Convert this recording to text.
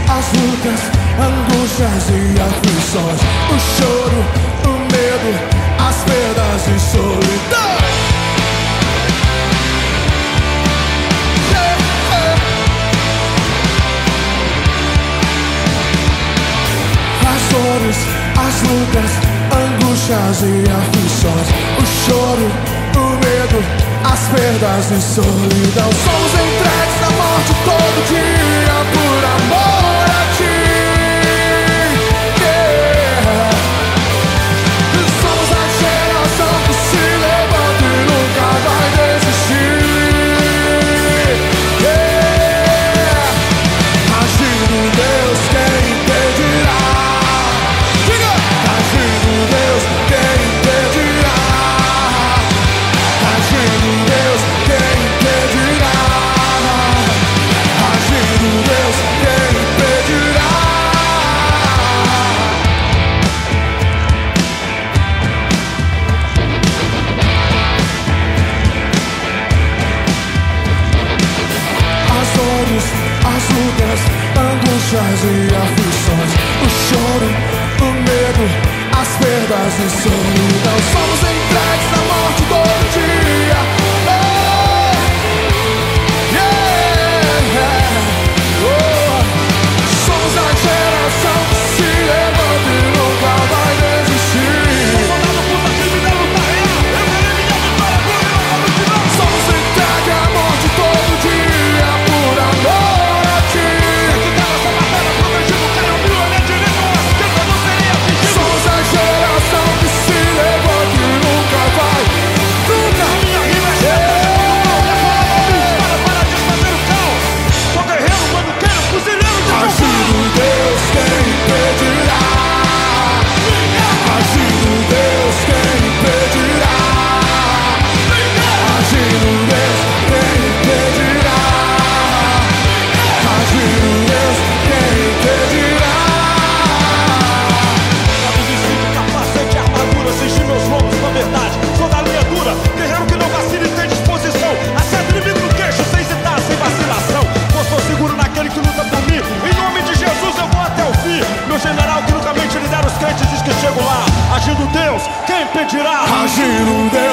as lutas, angústias e aflições, o choro, o medo, as perdas e solidão. As dores, as lutas, angústias e aflições, o choro, o medo, as perdas e solidão. Somos entregues à morte todo dia por amor a ti. Yeah. Somos a geração que se levanta e nunca vai desistir. Yeah. Agindo Deus, quem impedirá? Diga! Agindo Deus, quem impedirá? Agindo Deus, quem impedirá? Agindo Deus, quem impedirá? As dores, as lutas, angústias e aflições, o choro, o medo, as perdas e solidão. Somos entregues à morte todo dia. Oh, yeah. Oh. Somos a geração que se levanta e nunca vai desistir. Somos entregues à morte todo dia por amor a ti. Somos a geração que se levanta e nunca vai, nunca. Agindo Deus, quem impedirá? Agindo Deus, quem impedirá? Agindo Deus, quem impedirá? Agindo Deus, quem impedirá? Capacete, armadura, cingi meus lombos com a verdade. Sou da linha dura, guerreiro que não vacila e tem disposição. Acerta inimigo no queixo, sem hesitar, sem vacilação. Pois sou seguro naquele que luta por mim. Em nome de Jesus eu vou até o fim. Meu general que nunca mente lidera os crentes diz que chego lá. Agindo Deus, quem impedirá? Agindo Deus.